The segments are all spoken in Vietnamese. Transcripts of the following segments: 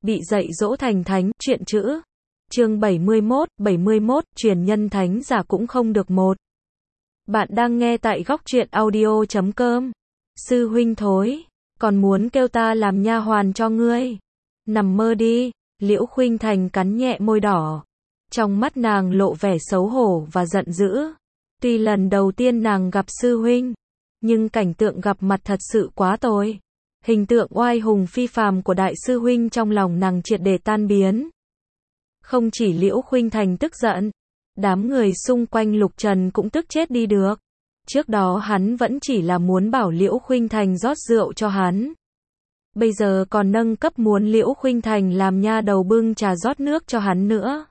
bị dạy dỗ thành thánh, truyện chữ. Chương 71, truyền nhân thánh giả cũng không được một. Bạn đang nghe tại góc truyện audio.com. Sư huynh thối, còn muốn kêu ta làm nha hoàn cho ngươi. Nằm mơ đi, Liễu Khuynh Thành cắn nhẹ môi đỏ. Trong mắt nàng lộ vẻ xấu hổ và giận dữ. Tuy lần đầu tiên nàng gặp sư huynh, nhưng cảnh tượng gặp mặt thật sự quá tồi. Hình tượng oai hùng phi phàm của đại sư huynh trong lòng nàng triệt để tan biến. Không chỉ Liễu Khuynh Thành tức giận, đám người xung quanh Lục Trần cũng tức chết đi được. Trước đó hắn vẫn chỉ là muốn bảo Liễu Khuynh Thành rót rượu cho hắn. Bây giờ còn nâng cấp muốn Liễu Khuynh Thành làm nha đầu bưng trà rót nước cho hắn nữa.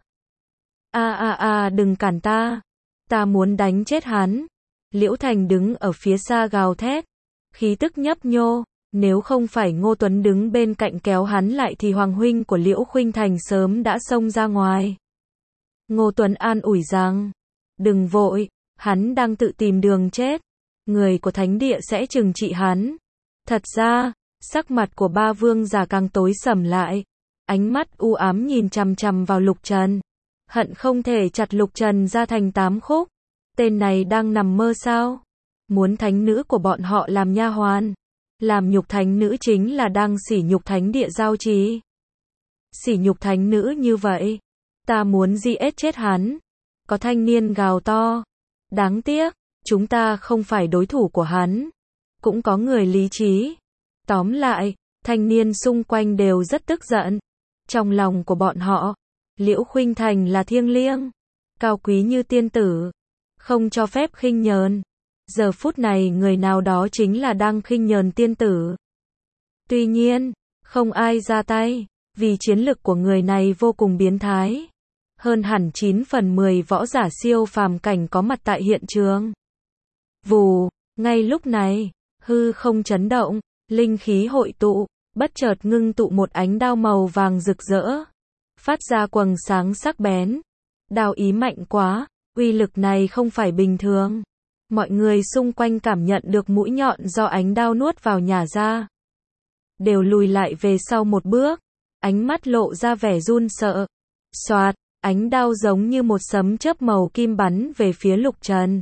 Đừng cản ta. Ta muốn đánh chết hắn. Liễu Thành đứng ở phía xa gào thét. Khí tức nhấp nhô. Nếu không phải Ngô Tuấn đứng bên cạnh kéo hắn lại thì hoàng huynh của Liễu Khuynh Thành sớm đã xông ra ngoài. Ngô Tuấn an ủi rằng, đừng vội, hắn đang tự tìm đường chết. Người của thánh địa sẽ trừng trị hắn. Thật ra, sắc mặt của ba vương giả càng tối sầm lại. Ánh mắt u ám nhìn chằm chằm vào Lục Trần. Hận không thể chặt Lục Trần ra thành 8 khúc. Tên này đang nằm mơ sao? Muốn thánh nữ của bọn họ làm nha hoàn. Làm nhục thánh nữ chính là đang sỉ nhục thánh địa giao trì. Sỉ nhục thánh nữ như vậy. Ta muốn giết chết hắn. Có thanh niên gào to. Đáng tiếc, chúng ta không phải đối thủ của hắn. Cũng có người lý trí. Tóm lại, thanh niên xung quanh đều rất tức giận. Trong lòng của bọn họ, Liễu Khuynh Thành là thiêng liêng, cao quý như tiên tử, không cho phép khinh nhờn. Giờ phút này người nào đó chính là đang khinh nhờn tiên tử. Tuy nhiên, không ai ra tay, vì chiến lực của người này vô cùng biến thái. Hơn hẳn 9 phần 10 võ giả siêu phàm cảnh có mặt tại hiện trường. Vù, ngay lúc này, hư không chấn động, linh khí hội tụ, bất chợt ngưng tụ một ánh đao màu vàng rực rỡ, phát ra quầng sáng sắc bén. Đao ý mạnh quá, uy lực này không phải bình thường. Mọi người xung quanh cảm nhận được mũi nhọn do ánh đao nuốt vào nhả ra. Đều lùi lại về sau một bước, ánh mắt lộ ra vẻ run sợ. Xoạt, ánh đao giống như một sấm chớp màu kim bắn về phía Lục Trần.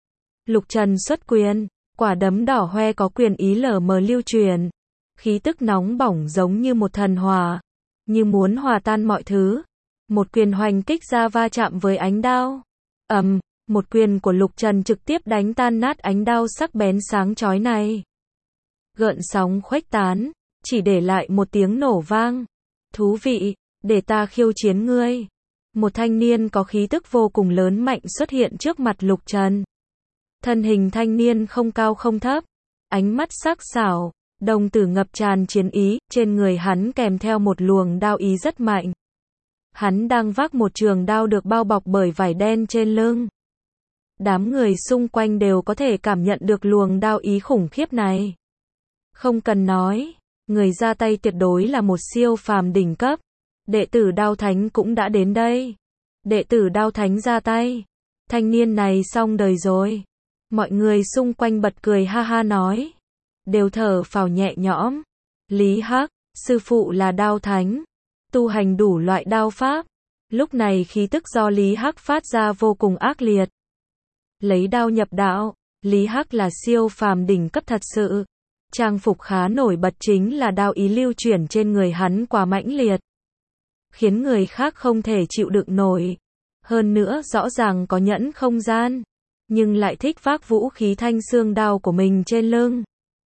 Lục Trần xuất quyền, quả đấm đỏ hoe có quyền ý lờ mờ lưu truyền. Khí tức nóng bỏng giống như một thần hỏa, như muốn hòa tan mọi thứ. Một quyền hoành kích ra va chạm với ánh đao. Một quyền của Lục Trần trực tiếp đánh tan nát ánh đao sắc bén sáng chói này. Gợn sóng khuếch tán, chỉ để lại một tiếng nổ vang. Thú vị, để ta khiêu chiến ngươi. Một thanh niên có khí tức vô cùng lớn mạnh xuất hiện trước mặt Lục Trần. Thân hình thanh niên không cao không thấp, ánh mắt sắc sảo, đồng tử ngập tràn chiến ý, trên người hắn kèm theo một luồng đao ý rất mạnh. Hắn đang vác một trường đao được bao bọc bởi vải đen trên lưng. Đám người xung quanh đều có thể cảm nhận được luồng đao ý khủng khiếp này. Không cần nói, người ra tay tuyệt đối là một siêu phàm đỉnh cấp. Đệ tử Đao Thánh cũng đã đến đây. Đệ tử Đao Thánh ra tay. Thanh niên này xong đời rồi. Mọi người xung quanh bật cười ha ha nói. Đều thở phào nhẹ nhõm. Lý Hắc, sư phụ là Đao Thánh. Tu hành đủ loại đao pháp. Lúc này khí tức do Lý Hắc phát ra vô cùng ác liệt. Lấy đao nhập đạo, Lý Hắc là siêu phàm đỉnh cấp thật sự. Trang phục khá nổi bật chính là đao ý lưu chuyển trên người hắn quá mãnh liệt, khiến người khác không thể chịu đựng nổi. Hơn nữa rõ ràng có nhẫn không gian, nhưng lại thích vác vũ khí thanh xương đao của mình trên lưng.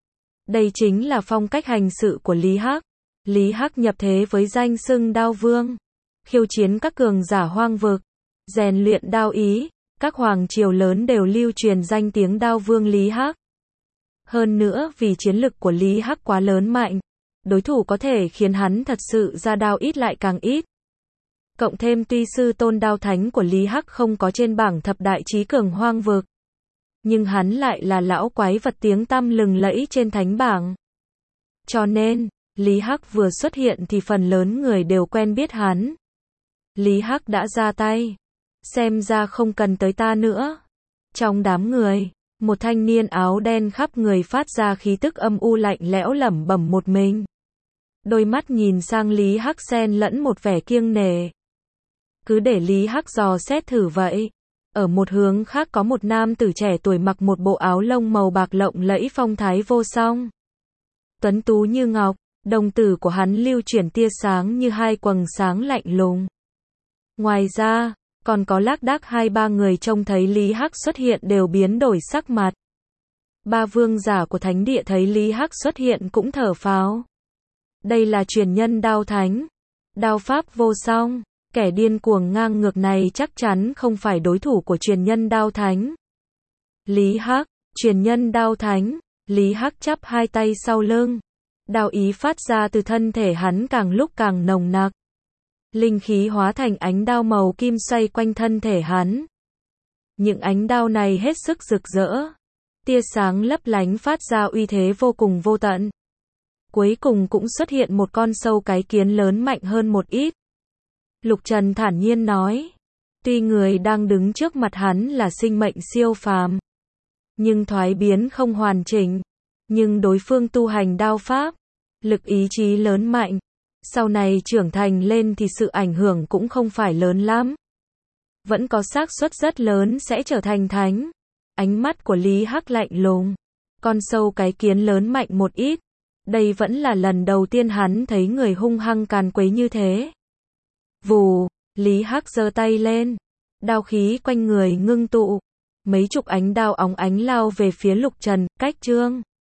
Đây chính là phong cách hành sự của Lý Hắc. Lý Hắc nhập thế với danh xưng Đao Vương, khiêu chiến các cường giả hoang vực, rèn luyện đao ý. Các hoàng triều lớn đều lưu truyền danh tiếng Đao Vương Lý Hắc. Hơn nữa vì chiến lực của Lý Hắc quá lớn mạnh, đối thủ có thể khiến hắn thật sự ra đao ít lại càng ít. Cộng thêm tuy sư tôn Đao Thánh của Lý Hắc không có trên bảng thập đại chí cường hoang vực, nhưng hắn lại là lão quái vật tiếng tăm lừng lẫy trên thánh bảng. Cho nên, Lý Hắc vừa xuất hiện thì phần lớn người đều quen biết hắn. Lý Hắc đã ra tay. Xem ra không cần tới ta nữa. Trong đám người, một thanh niên áo đen khắp người phát ra khí tức âm u lạnh lẽo lẩm bẩm một mình. Đôi mắt nhìn sang Lý Hắc xen lẫn một vẻ kiêng nể. Cứ để Lý Hắc dò xét thử vậy. Ở một hướng khác có một nam tử trẻ tuổi mặc một bộ áo lông màu bạc lộng lẫy phong thái vô song. Tuấn tú như ngọc, đồng tử của hắn lưu chuyển tia sáng như hai quầng sáng lạnh lùng. Ngoài ra, còn có lác đác hai ba người trông thấy Lý Hắc xuất hiện đều biến đổi sắc mặt. Ba vương giả của thánh địa thấy Lý Hắc xuất hiện cũng thở phào. Đây là truyền nhân đao thánh. Đao pháp vô song. Kẻ điên cuồng ngang ngược này chắc chắn không phải đối thủ của truyền nhân đao thánh. Lý Hắc, truyền nhân đao thánh. Lý Hắc chắp hai tay sau lưng. Đao ý phát ra từ thân thể hắn càng lúc càng nồng nặc. Linh khí hóa thành ánh đao màu kim xoay quanh thân thể hắn. Những ánh đao này hết sức rực rỡ. Tia sáng lấp lánh phát ra uy thế vô cùng vô tận. Cuối cùng cũng xuất hiện một con sâu cái kiến lớn mạnh hơn một ít. Lục Trần thản nhiên nói. Tuy người đang đứng trước mặt hắn là sinh mệnh siêu phàm, nhưng thoái biến không hoàn chỉnh. Nhưng đối phương tu hành đao pháp, lực ý chí lớn mạnh. Sau này trưởng thành lên thì sự ảnh hưởng cũng không phải lớn lắm. Vẫn có xác suất rất lớn sẽ trở thành thánh. Ánh mắt của Lý Hắc lạnh lùng. Con sâu cái kiến lớn mạnh một ít. Đây vẫn là lần đầu tiên hắn thấy người hung hăng càn quấy như thế. Vù, Lý Hắc giơ tay lên. Đao khí quanh người ngưng tụ. Mấy chục ánh đao óng ánh lao về phía Lục Trần, cách chương.